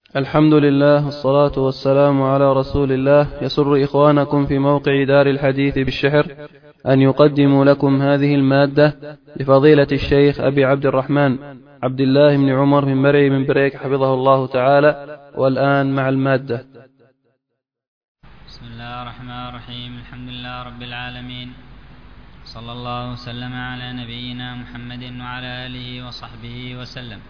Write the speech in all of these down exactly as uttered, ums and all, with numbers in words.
الحمد لله والصلاة والسلام على رسول الله. يسر إخوانكم في موقع دار الحديث بالشحر أن يقدموا لكم هذه المادة لفضيلة الشيخ أبي عبد الرحمن عبد الله بن عمر بن مرعي بن بريك حفظه الله تعالى. والآن مع المادة. بسم الله الرحمن الرحيم. الحمد لله رب العالمين، صلى الله وسلم على نبينا محمد وعلى آله وصحبه وسلم.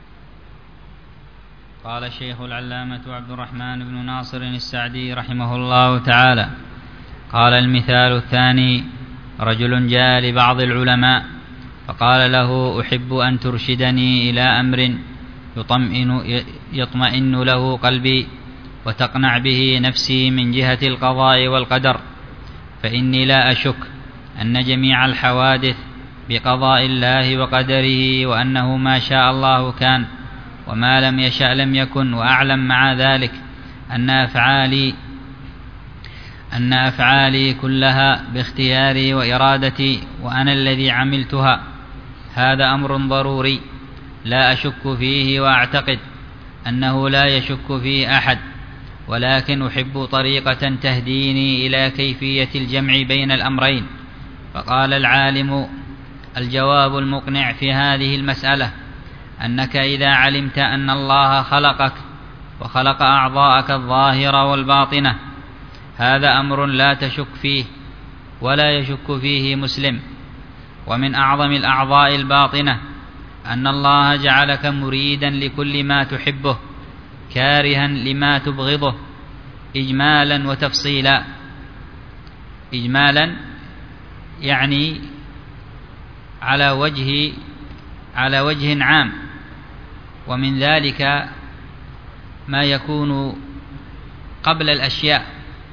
قال الشيخ العلامة عبد الرحمن بن ناصر السعدي رحمه الله تعالى: قال المثال الثاني: رجل جاء لبعض العلماء فقال له: أحب أن ترشدني إلى أمر يطمئن, يطمئن له قلبي وتقنع به نفسي من جهة القضاء والقدر، فإني لا أشك أن جميع الحوادث بقضاء الله وقدره، وأنه ما شاء الله كان وما لم يشأ لم يكن، وأعلم مع ذلك أن أفعالي أن أفعالي كلها باختياري وإرادتي، وأنا الذي عملتها. هذا أمر ضروري لا أشك فيه، وأعتقد أنه لا يشك فيه أحد، ولكن أحب طريقة تهديني إلى كيفية الجمع بين الأمرين. فقال العالم: الجواب المقنع في هذه المسألة أنك إذا علمت أن الله خلقك وخلق أعضاءك الظاهرة والباطنة، هذا أمر لا تشك فيه ولا يشك فيه مسلم. ومن أعظم الأعضاء الباطنة أن الله جعلك مريدا لكل ما تحبه، كارها لما تبغضه، إجمالا وتفصيلا. إجمالا يعني على وجه على وجه عام، ومن ذلك ما يكون قبل الأشياء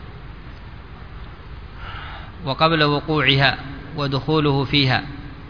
وقبل وقوعها ودخوله فيها،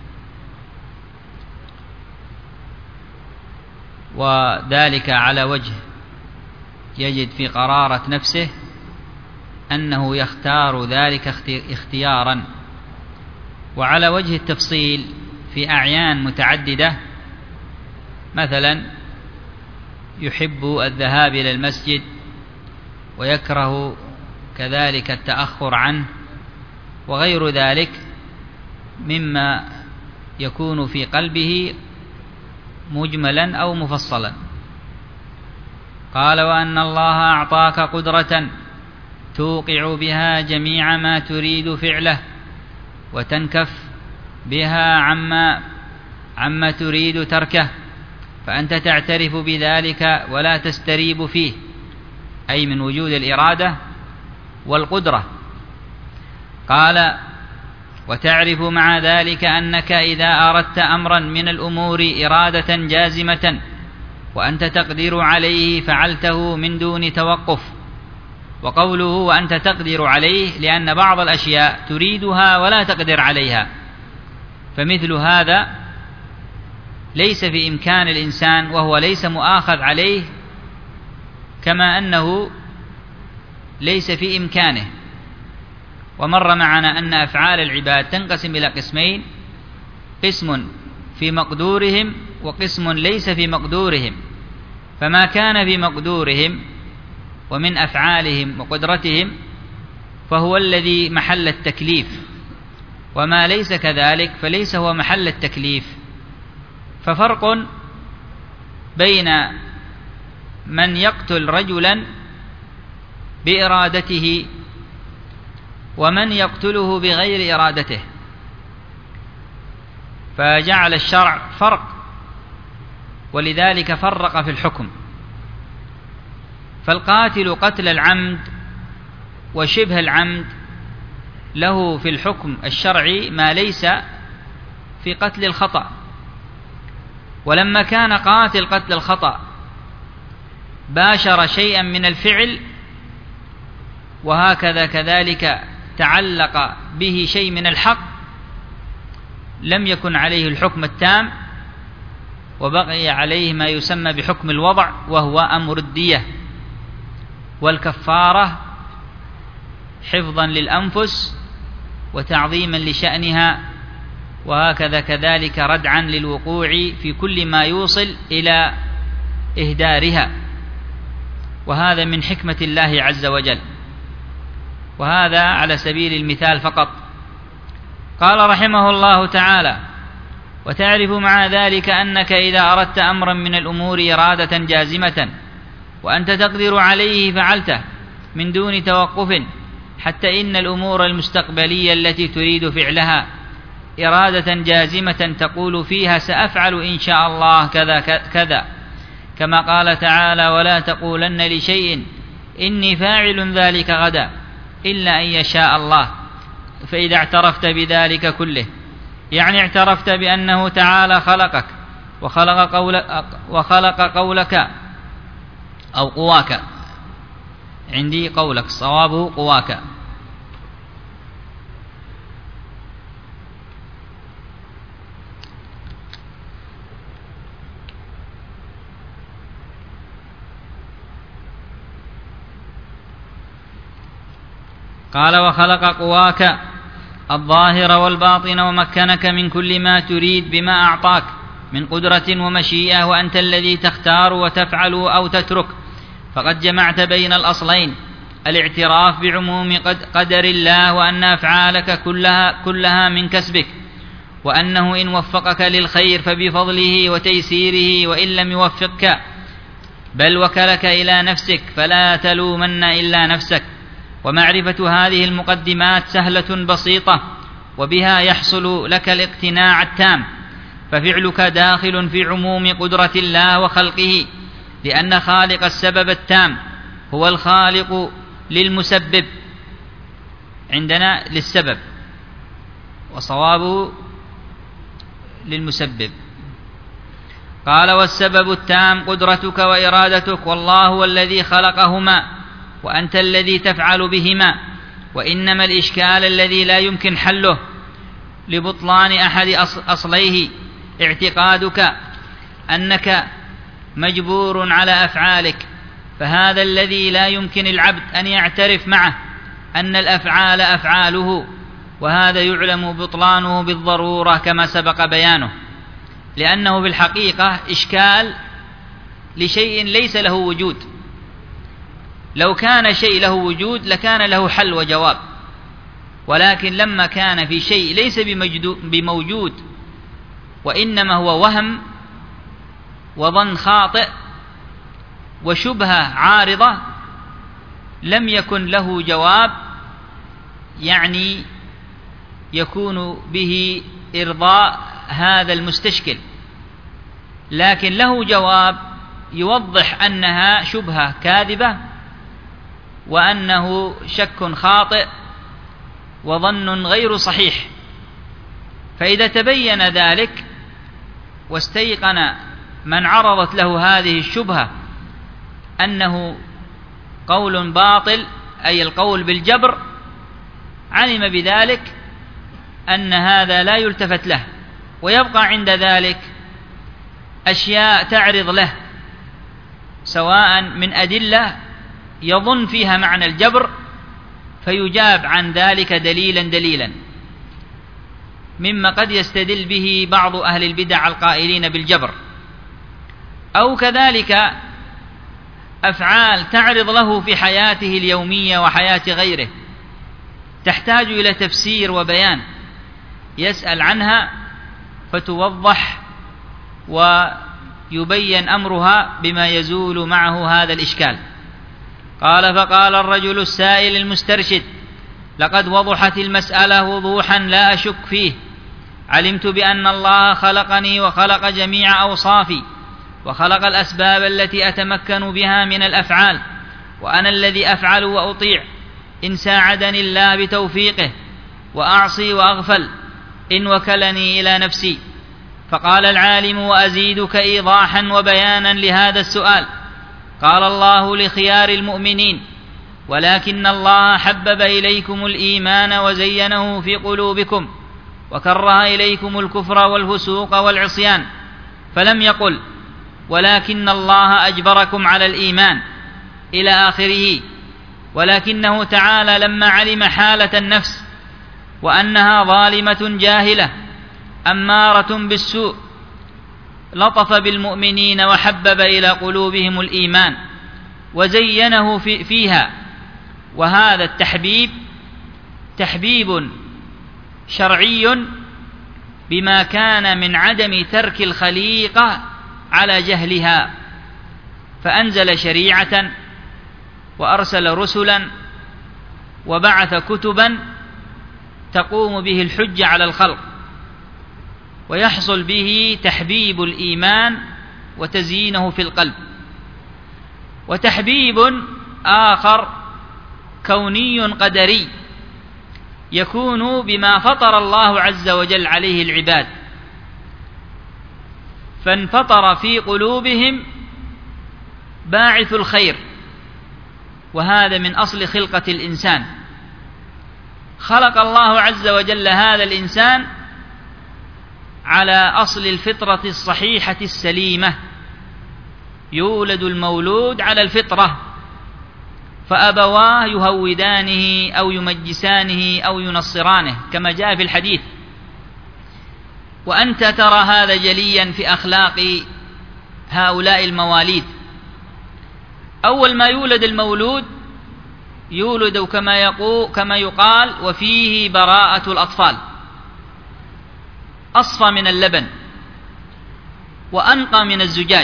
وذلك على وجه يجد في قرارة نفسه أنه يختار ذلك اختيارا، وعلى وجه التفصيل في أعيان متعددة. مثلا يحب الذهاب إلى المسجد ويكره كذلك التأخر عنه، وغير ذلك مما يكون في قلبه مجملا أو مفصلا. قال: وأن الله أعطاك قدرة توقع بها جميع ما تريد فعله، وتنكف بها عما, عما تريد تركه، فأنت تعترف بذلك ولا تستريب فيه، أي من وجود الإرادة والقدرة. قال: وتعرف مع ذلك أنك إذا أردت أمرا من الأمور إرادة جازمة وأنت تقدر عليه فعلته من دون توقف. وقوله وأنت تقدر عليه لأن بعض الأشياء تريدها ولا تقدر عليها، فمثل هذا ليس في إمكان الإنسان وهو ليس مؤاخذ عليه، كما أنه ليس في إمكانه. ومر معنا أن أفعال العباد تنقسم إلى قسمين: قسم في مقدورهم وقسم ليس في مقدورهم. فما كان في مقدورهم ومن أفعالهم وقدرتهم فهو الذي محل التكليف، وما ليس كذلك فليس هو محل التكليف. ففرق بين من يقتل رجلا بإرادته ومن يقتله بغير إرادته، فجعل الشرع فرق، ولذلك فرق في الحكم. فالقاتل قتل العمد وشبه العمد له في الحكم الشرعي ما ليس في قتل الخطأ. ولما كان قاتل قتل الخطأ باشر شيئا من الفعل، وهكذا كذلك تعلق به شيء من الحق، لم يكن عليه الحكم التام، وبقي عليه ما يسمى بحكم الوضع، وهو أمر الدية والكفارة، حفظا للأنفس وتعظيما لشأنها، وهكذا كذلك ردعا للوقوع في كل ما يوصل إلى إهدارها. وهذا من حكمة الله عز وجل، وهذا على سبيل المثال فقط. قال رحمه الله تعالى: وتعرف مع ذلك أنك إذا أردت أمرا من الأمور إرادة جازمة وأنت تقدر عليه فعلته من دون توقف، حتى إن الأمور المستقبلية التي تريد فعلها إرادة جازمة تقول فيها سأفعل إن شاء الله كذا كذا، كما قال تعالى: ولا تقولن لشيء إني فاعل ذلك غدا إلا أن يشاء الله. فإذا اعترفت بذلك كله، يعني اعترفت بأنه تعالى خلقك وخلق قولك, وخلق قولك أو قواك، عندي قولك صوابه قواك، قال: وخلق قواك الظاهر والباطن ومكنك من كل ما تريد بما أعطاك من قدرة ومشيئة، وأنت الذي تختار وتفعل أو تترك. فقد جمعت بين الأصلين: الاعتراف بعموم قدر الله وأن أفعالك كلها, كلها من كسبك، وأنه إن وفقك للخير فبفضله وتيسيره، وإن لم يوفقك بل وكلك إلى نفسك فلا تلومن إلا نفسك. ومعرفة هذه المقدمات سهلة بسيطة، وبها يحصل لك الاقتناع التام، ففعلك داخل في عموم قدرة الله وخلقه، لأن خالق السبب التام هو الخالق للمسبب، عندنا للسبب وصوابه للمسبب. قال: والسبب التام قدرتك وإرادتك، والله هو الذي خلقهما وأنت الذي تفعل بهما. وإنما الإشكال الذي لا يمكن حله لبطلان أحد أصليه اعتقادك أنك مجبور على أفعالك، فهذا الذي لا يمكن العبد أن يعترف معه أن الأفعال أفعاله، وهذا يعلم بطلانه بالضرورة كما سبق بيانه، لأنه بالحقيقة إشكال لشيء ليس له وجود. لو كان شيء له وجود لكان له حل وجواب، ولكن لما كان في شيء ليس بموجود وإنما هو وهم وظن خاطئ وشبهة عارضة، لم يكن له جواب يعني يكون به إرضاء هذا المستشكل، لكن له جواب يوضح أنها شبهة كاذبة وأنه شك خاطئ وظن غير صحيح. فإذا تبين ذلك واستيقن من عرضت له هذه الشبهة أنه قول باطل، أي القول بالجبر، علم بذلك أن هذا لا يلتفت له، ويبقى عند ذلك أشياء تعرض له سواء من أدلة يظن فيها معنى الجبر فيجاب عن ذلك دليلا دليلا، مما قد يستدل به بعض أهل البدع القائلين بالجبر، أو كذلك أفعال تعرض له في حياته اليومية وحياة غيره تحتاج إلى تفسير وبيان، يسأل عنها فتوضح ويبين أمرها بما يزول معه هذا الإشكال. قال: فقال الرجل السائل المسترشد: لقد وضحت المسألة وضوحا لا أشك فيه، علمت بأن الله خلقني وخلق جميع أوصافي وخلق الأسباب التي أتمكن بها من الأفعال، وأنا الذي أفعل وأطيع إن ساعدني الله بتوفيقه، وأعصي وأغفل إن وكلني إلى نفسي. فقال العالم: وأزيدك إيضاحا وبيانا لهذا السؤال. قال الله لخيار المؤمنين: ولكن الله حبب إليكم الإيمان وزينه في قلوبكم وكره إليكم الكفر والفسوق والعصيان، فلم يقل ولكن الله أجبركم على الإيمان إلى آخره، ولكنه تعالى لما علم حالة النفس وأنها ظالمة جاهلة أمارة بالسوء لطف بالمؤمنين وحبب إلى قلوبهم الإيمان، وزينه في فيها. وهذا التحبيب تحبيب شرعي بما كان من عدم ترك الخليقة على جهلها، فأنزل شريعة وأرسل رسلا وبعث كتبا تقوم به الحجة على الخلق، ويحصل به تحبيب الإيمان وتزيينه في القلب. وتحبيب آخر كوني قدري يكون بما فطر الله عز وجل عليه العباد، فانفطر في قلوبهم باعث الخير، وهذا من أصل خلقة الإنسان. خلق الله عز وجل هذا الإنسان على أصل الفطرة الصحيحة السليمة، يولد المولود على الفطرة، فأبواه يهودانه أو يمجسانه أو ينصرانه كما جاء في الحديث. وأنت ترى هذا جليا في أخلاق هؤلاء المواليد. أول ما يولد المولود يولد كما يقول كما يقال وفيه براءة الأطفال، أصفى من اللبن وأنقى من الزجاج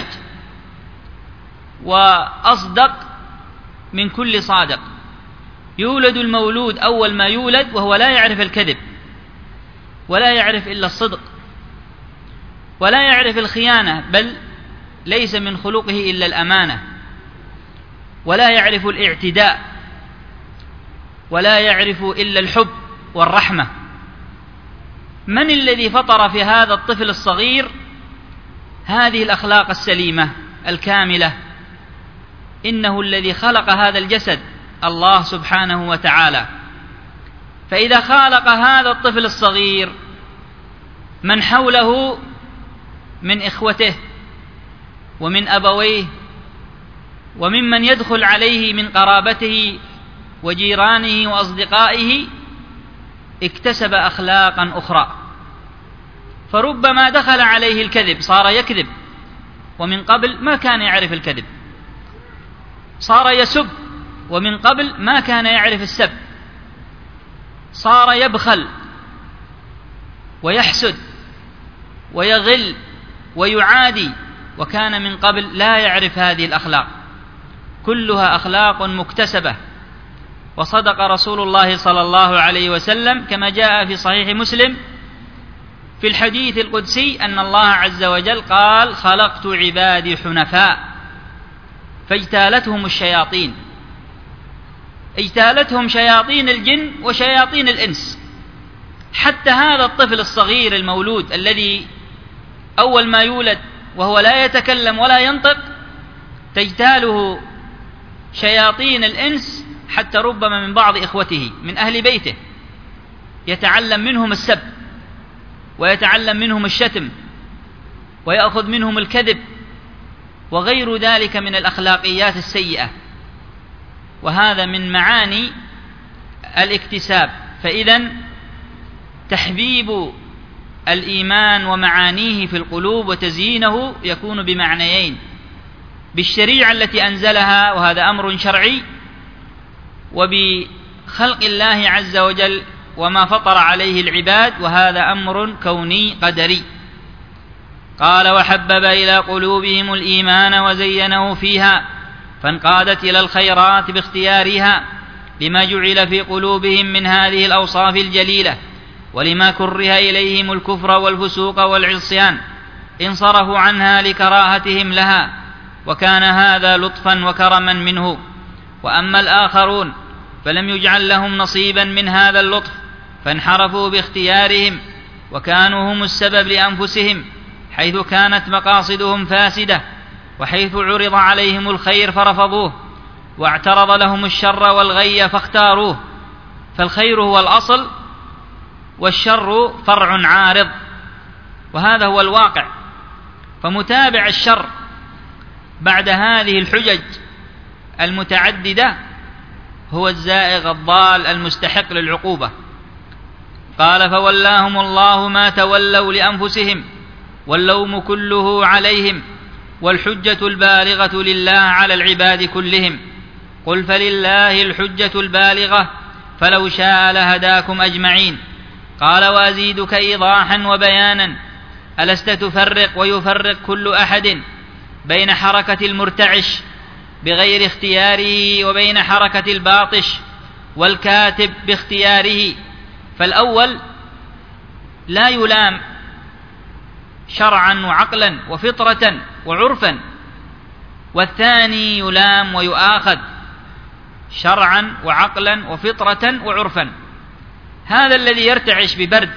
وأصدق من كل صادق. يولد المولود أول ما يولد وهو لا يعرف الكذب، ولا يعرف إلا الصدق، ولا يعرف الخيانة، بل ليس من خلقه إلا الأمانة، ولا يعرف الاعتداء، ولا يعرف إلا الحب والرحمة. من الذي فطر في هذا الطفل الصغير هذه الأخلاق السليمة الكاملة؟ إنه الذي خلق هذا الجسد، الله سبحانه وتعالى. فإذا خالق هذا الطفل الصغير من حوله من إخوته ومن أبويه وممن يدخل عليه من قرابته وجيرانه وأصدقائه، اكتسب أخلاقا أخرى. فربما دخل عليه الكذب صار يكذب، ومن قبل ما كان يعرف الكذب. صار يسب، ومن قبل ما كان يعرف السب. صار يبخل ويحسد ويغل ويعادي، وكان من قبل لا يعرف هذه الأخلاق. كلها أخلاق مكتسبة. وصدق رسول الله صلى الله عليه وسلم كما جاء في صحيح مسلم في الحديث القدسي أن الله عز وجل قال: خلقت عبادي حنفاء فاجتالتهم الشياطين. اجتالتهم شياطين الجن وشياطين الإنس. حتى هذا الطفل الصغير المولود الذي أول ما يولد وهو لا يتكلم ولا ينطق تجتاله شياطين الإنس، حتى ربما من بعض إخوته من أهل بيته يتعلم منهم السب، ويتعلم منهم الشتم، ويأخذ منهم الكذب، وغير ذلك من الأخلاقيات السيئة. وهذا من معاني الاكتساب. فإذن تحبيب الإيمان ومعانيه في القلوب وتزيينه يكون بمعنيين: بالشريعة التي أنزلها وهذا أمر شرعي، وبخلق الله عز وجل وما فطر عليه العباد وهذا أمر كوني قدري. قال: وحبب إلى قلوبهم الإيمان وزينه فيها فانقادت إلى الخيرات باختيارها لما جعل في قلوبهم من هذه الأوصاف الجليلة، ولما كره إليهم الكفر والفسوق والعصيان انصرفوا عنها لكراهتهم لها، وكان هذا لطفا وكرما منه. وأما الآخرون فلم يجعل لهم نصيبا من هذا اللطف، فانحرفوا باختيارهم وكانوا هم السبب لأنفسهم، حيث كانت مقاصدهم فاسدة، وحيث عرض عليهم الخير فرفضوه، واعترض لهم الشر والغي فاختاروه. فالخير هو الأصل، والشر فرع عارض، وهذا هو الواقع. فمتابع الشر بعد هذه الحجج المتعددة هو الزائغ الضال المستحق للعقوبة. قال: فولاهم الله ما تولوا لأنفسهم واللوم كله عليهم، والحجة البالغة لله على العباد كلهم. قل فلله الحجة البالغة فلو شاء لهداكم أجمعين. قال وأزيدك إيضاحا وبيانا: ألست تفرق ويفرق كل أحد بين حركة المرتعش بغير اختياره وبين حركة الباطش والكاتب باختياره؟ فالأول لا يلام شرعا وعقلا وفطرة وعرفا، والثاني يلام ويؤاخذ شرعا وعقلا وفطرة وعرفا. هذا الذي يرتعش ببرد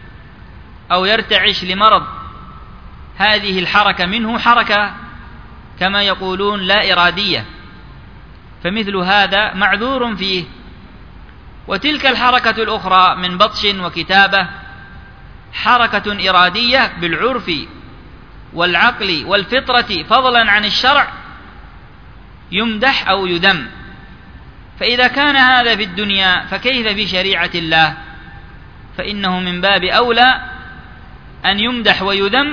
أو يرتعش لمرض، هذه الحركة منه حركة كما يقولون لا إرادية، فمثل هذا معذور فيه. وتلك الحركة الأخرى من بطش وكتابة حركة إرادية بالعرف والعقل والفطرة فضلا عن الشرع، يمدح أو يذم. فإذا كان هذا في الدنيا فكيف في شريعة الله؟ فإنه من باب أولى أن يمدح ويذم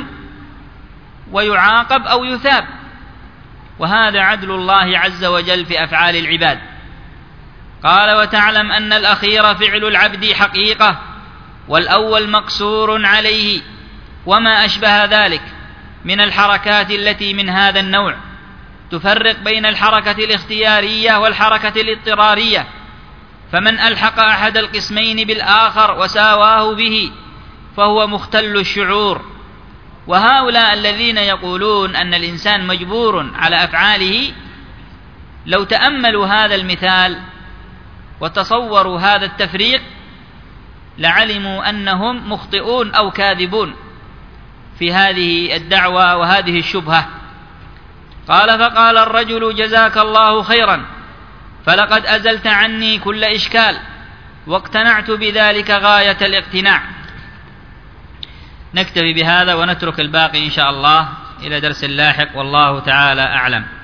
ويعاقب أو يثاب، وهذا عدل الله عز وجل في أفعال العباد. قال وتعلم أن الأخير فعل العبد حقيقة والأول مقصور عليه، وما أشبه ذلك من الحركات التي من هذا النوع تفرق بين الحركة الاختيارية والحركة الاضطرارية، فمن ألحق أحد القسمين بالآخر وساواه به فهو مختل الشعور. وهؤلاء الذين يقولون أن الإنسان مجبور على أفعاله لو تأملوا هذا المثال وتصوروا هذا التفريق لعلموا أنهم مخطئون أو كاذبون في هذه الدعوة وهذه الشبهة. قال فقال الرجل جزاك الله خيرا، فلقد أزلت عني كل إشكال واقتنعت بذلك غاية الاقتناع. نكتفي بهذا ونترك الباقي إن شاء الله إلى درس لاحق، والله تعالى أعلم.